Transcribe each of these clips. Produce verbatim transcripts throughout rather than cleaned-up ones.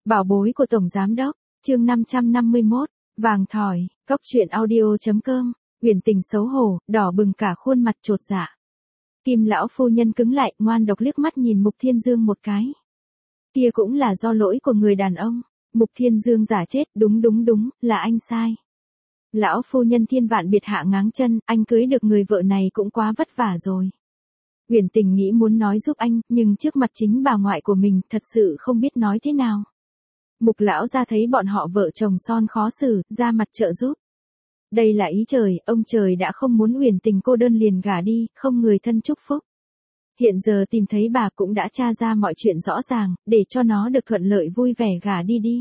Bảo bối của Tổng Giám Đốc, chương năm trăm năm mươi mốt, vàng thỏi, cốc truyện audio.com, Uyển Tình xấu hổ, đỏ bừng cả khuôn mặt chột dạ. Kim lão phu nhân cứng lại, ngoan độc liếc mắt nhìn Mục Thiên Dương một cái. Kia cũng là do lỗi của người đàn ông. Mục Thiên Dương giả chết, đúng đúng đúng, là anh sai. Lão phu nhân thiên vạn biệt hạ ngáng chân, anh cưới được người vợ này cũng quá vất vả rồi. Uyển Tình nghĩ muốn nói giúp anh, nhưng trước mặt chính bà ngoại của mình, thật sự không biết nói thế nào. Mục lão ra thấy bọn họ vợ chồng son khó xử, ra mặt trợ giúp. Đây là ý trời, ông trời đã không muốn Uyển Tình cô đơn liền gả đi, không người thân chúc phúc. Hiện giờ tìm thấy bà cũng đã tra ra mọi chuyện rõ ràng, để cho nó được thuận lợi vui vẻ gả đi đi.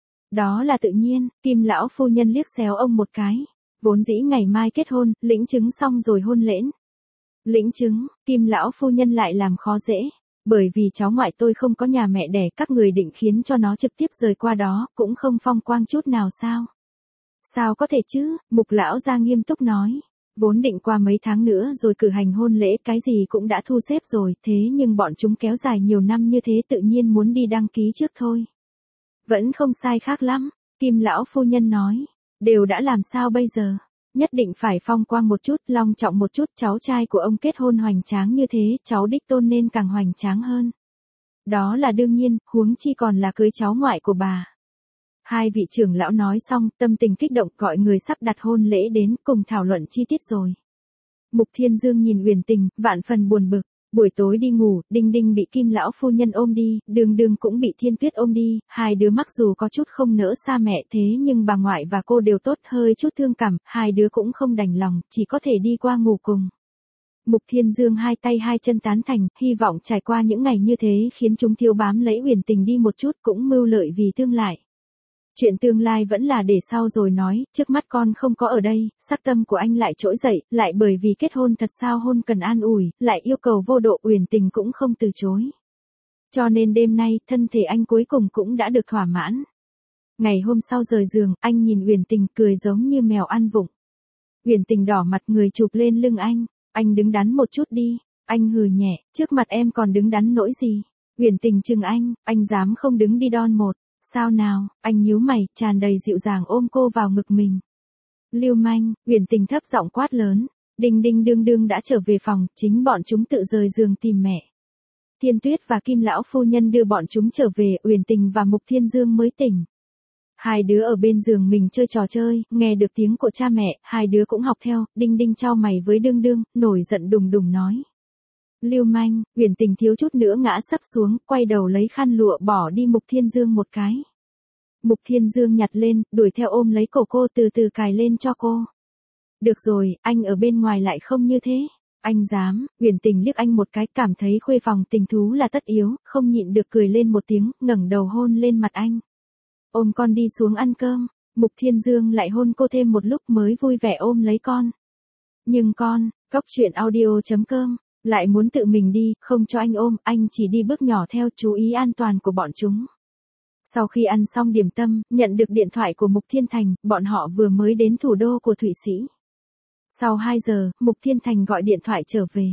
Đó là tự nhiên, Kim lão phu nhân liếc xéo ông một cái. Vốn dĩ ngày mai kết hôn, lĩnh chứng xong rồi hôn lễ. Lĩnh chứng, Kim lão phu nhân lại làm khó dễ. Bởi vì cháu ngoại tôi không có nhà mẹ đẻ, các người định khiến cho nó trực tiếp rời qua đó, cũng không phong quang chút nào sao? Sao có thể chứ, Mục lão ra nghiêm túc nói. Vốn định qua mấy tháng nữa rồi cử hành hôn lễ, cái gì cũng đã thu xếp rồi, thế nhưng bọn chúng kéo dài nhiều năm như thế tự nhiên muốn đi đăng ký trước thôi. Vẫn không sai khác lắm, Kim lão phu nhân nói. Đều đã làm sao bây giờ? Nhất định phải phong quang một chút, long trọng một chút, cháu trai của ông kết hôn hoành tráng như thế, cháu đích tôn nên càng hoành tráng hơn. Đó là đương nhiên, huống chi còn là cưới cháu ngoại của bà. Hai vị trưởng lão nói xong, tâm tình kích động gọi người sắp đặt hôn lễ đến cùng thảo luận chi tiết rồi. Mục Thiên Dương nhìn Uyển Tình, vạn phần buồn bực. Buổi tối đi ngủ, Đinh Đinh bị Kim lão phu nhân ôm đi, Đường Đường cũng bị Thiên Tuyết ôm đi, hai đứa mặc dù có chút không nỡ xa mẹ thế nhưng bà ngoại và cô đều tốt, hơi chút thương cảm, hai đứa cũng không đành lòng, chỉ có thể đi qua ngủ cùng. Mục Thiên Dương hai tay hai chân tán thành, hy vọng trải qua những ngày như thế khiến chúng thiếu bám lấy Uyển Tình đi một chút, cũng mưu lợi vì tương lai. Chuyện tương lai vẫn là để sau rồi nói, trước mắt con không có ở đây, sắc tâm của anh lại trỗi dậy, lại bởi vì kết hôn thật sao hôn cần an ủi, lại yêu cầu vô độ, Uyển Tình cũng không từ chối. Cho nên đêm nay, thân thể anh cuối cùng cũng đã được thỏa mãn. Ngày hôm sau rời giường, anh nhìn Uyển Tình cười giống như mèo ăn vụng. Uyển Tình đỏ mặt, người chụp lên lưng anh, anh đứng đắn một chút đi, anh hừ nhẹ, trước mặt em còn đứng đắn nỗi gì. Uyển Tình chừng anh, anh dám không đứng đi đon một. Sao nào, anh nhíu mày, tràn đầy dịu dàng ôm cô vào ngực mình. Lưu manh, Uyển Tình thấp giọng quát lớn. Đinh Đinh Đương Đương đã trở về phòng, chính bọn chúng tự rời giường tìm mẹ. Thiên Tuyết và Kim lão phu nhân đưa bọn chúng trở về, Uyển Tình và Mục Thiên Dương mới tỉnh. Hai đứa ở bên giường mình chơi trò chơi, nghe được tiếng của cha mẹ, hai đứa cũng học theo, Đinh Đinh chau mày với Đương Đương, nổi giận đùng đùng nói. Lưu manh, Uyển Tình thiếu chút nữa ngã sấp xuống, quay đầu lấy khăn lụa bỏ đi Mục Thiên Dương một cái. Mục Thiên Dương nhặt lên, đuổi theo ôm lấy cổ cô từ từ cài lên cho cô. Được rồi, anh ở bên ngoài lại không như thế. Anh dám, Uyển Tình liếc anh một cái, cảm thấy khuê phòng tình thú là tất yếu, không nhịn được cười lên một tiếng, ngẩng đầu hôn lên mặt anh. Ôm con đi xuống ăn cơm, Mục Thiên Dương lại hôn cô thêm một lúc mới vui vẻ ôm lấy con. Nhưng con, cốc truyện audio.com lại muốn tự mình đi, không cho anh ôm, anh chỉ đi bước nhỏ theo, chú ý an toàn của bọn chúng. Sau khi ăn xong điểm tâm, nhận được điện thoại của Mục Thiên Thành, bọn họ vừa mới đến thủ đô của Thụy Sĩ. Sau hai giờ, Mục Thiên Thành gọi điện thoại trở về.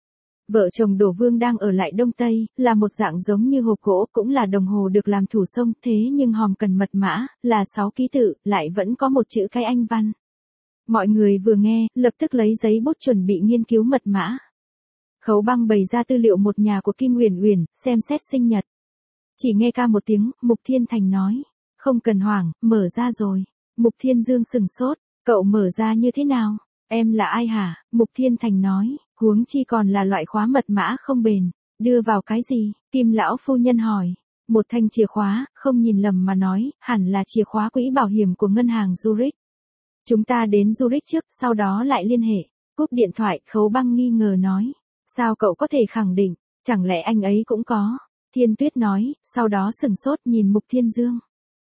Vợ chồng Đỗ Vương đang ở lại Đông Tây, là một dạng giống như hộp gỗ, cũng là đồng hồ được làm thủ công, thế nhưng hòm cần mật mã, là sáu ký tự, lại vẫn có một chữ cái Anh văn. Mọi người vừa nghe, lập tức lấy giấy bút chuẩn bị nghiên cứu mật mã. Khấu Băng bày ra tư liệu một nhà của Kim Uyển Uyển, xem xét sinh nhật. Chỉ nghe ca một tiếng, Mục Thiên Thành nói, không cần hoảng, mở ra rồi. Mục Thiên Dương sừng sốt, cậu mở ra như thế nào? Em là ai hả? Mục Thiên Thành nói, huống chi còn là loại khóa mật mã không bền. Đưa vào cái gì? Kim lão phu nhân hỏi. Một thanh chìa khóa, không nhìn lầm mà nói, hẳn là chìa khóa quỹ bảo hiểm của ngân hàng Zurich. Chúng ta đến Zurich trước, sau đó lại liên hệ. Cúp điện thoại, Khấu Băng nghi ngờ nói. Sao cậu có thể khẳng định, chẳng lẽ anh ấy cũng có? Thiên Tuyết nói, sau đó sừng sốt nhìn Mục Thiên Dương.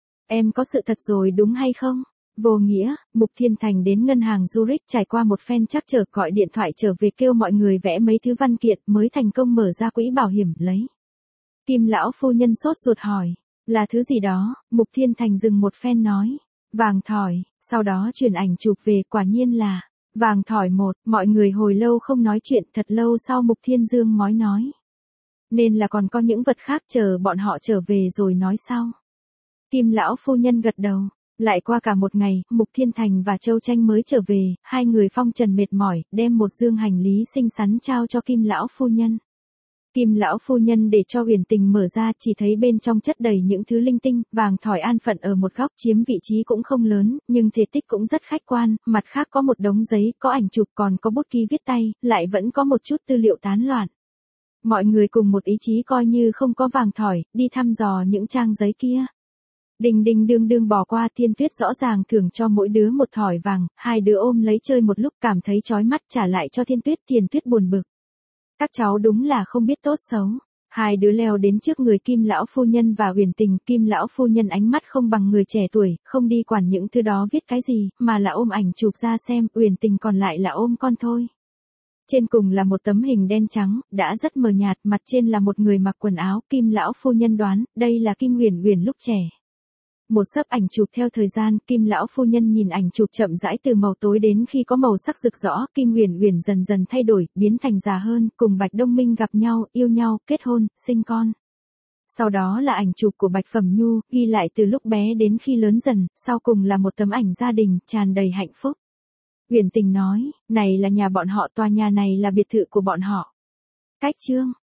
Em có sự thật rồi đúng hay không? Vô nghĩa, Mục Thiên Thành đến ngân hàng Zurich trải qua một phen trắc trở, gọi điện thoại trở về kêu mọi người vẽ mấy thứ văn kiện mới thành công mở ra quỹ bảo hiểm lấy. Kim lão phu nhân sốt ruột hỏi, là thứ gì đó? Mục Thiên Thành dừng một phen nói, vàng thỏi, sau đó chuyển ảnh chụp về, quả nhiên là vàng thỏi một. Mọi người hồi lâu không nói chuyện, thật lâu sau Mục Thiên Dương mới nói. Nên là còn có những vật khác, chờ bọn họ trở về rồi nói sau. Kim lão phu nhân gật đầu. Lại qua cả một ngày, Mục Thiên Thành và Châu Tranh mới trở về, hai người phong trần mệt mỏi, đem một dương hành lý xinh xắn trao cho Kim lão phu nhân. Kim lão phu nhân để cho Uyển Tình mở ra, chỉ thấy bên trong chất đầy những thứ linh tinh, vàng thỏi an phận ở một góc chiếm vị trí cũng không lớn, nhưng thể tích cũng rất khách quan, mặt khác có một đống giấy, có ảnh chụp còn có bút ký viết tay, lại vẫn có một chút tư liệu tán loạn. Mọi người cùng một ý chí coi như không có vàng thỏi, đi thăm dò những trang giấy kia. Đình đình đương đương bỏ qua, Thiên Tuyết rõ ràng thưởng cho mỗi đứa một thỏi vàng, hai đứa ôm lấy chơi một lúc cảm thấy chói mắt trả lại cho Thiên Tuyết, Thiên Tuyết buồn bực. Các cháu đúng là không biết tốt xấu. Hai đứa leo đến trước người Kim lão phu nhân và Uyển Tình, Kim lão phu nhân ánh mắt không bằng người trẻ tuổi, không đi quản những thứ đó viết cái gì, mà là ôm ảnh chụp ra xem, Uyển Tình còn lại là ôm con thôi. Trên cùng là một tấm hình đen trắng, đã rất mờ nhạt, mặt trên là một người mặc quần áo, Kim lão phu nhân đoán, đây là Kim Uyển Uyển lúc trẻ. Một xấp ảnh chụp theo thời gian, Kim lão phu nhân nhìn ảnh chụp chậm rãi từ màu tối đến khi có màu sắc rực rõ, Kim Uyển Uyển dần dần thay đổi, biến thành già hơn, cùng Bạch Đông Minh gặp nhau, yêu nhau, kết hôn, sinh con. Sau đó là ảnh chụp của Bạch Phẩm Nhu, ghi lại từ lúc bé đến khi lớn dần, sau cùng là một tấm ảnh gia đình, tràn đầy hạnh phúc. Uyển Tình nói, này là nhà bọn họ, tòa nhà này là biệt thự của bọn họ. Cách chương